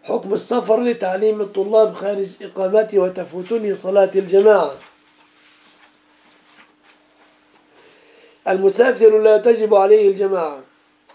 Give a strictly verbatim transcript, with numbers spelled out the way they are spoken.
حكم السفر لتعليم الطلاب خارج إقامتي وتفوتني صلاة الجماعة. المسافر لا تجب عليه الجماعة.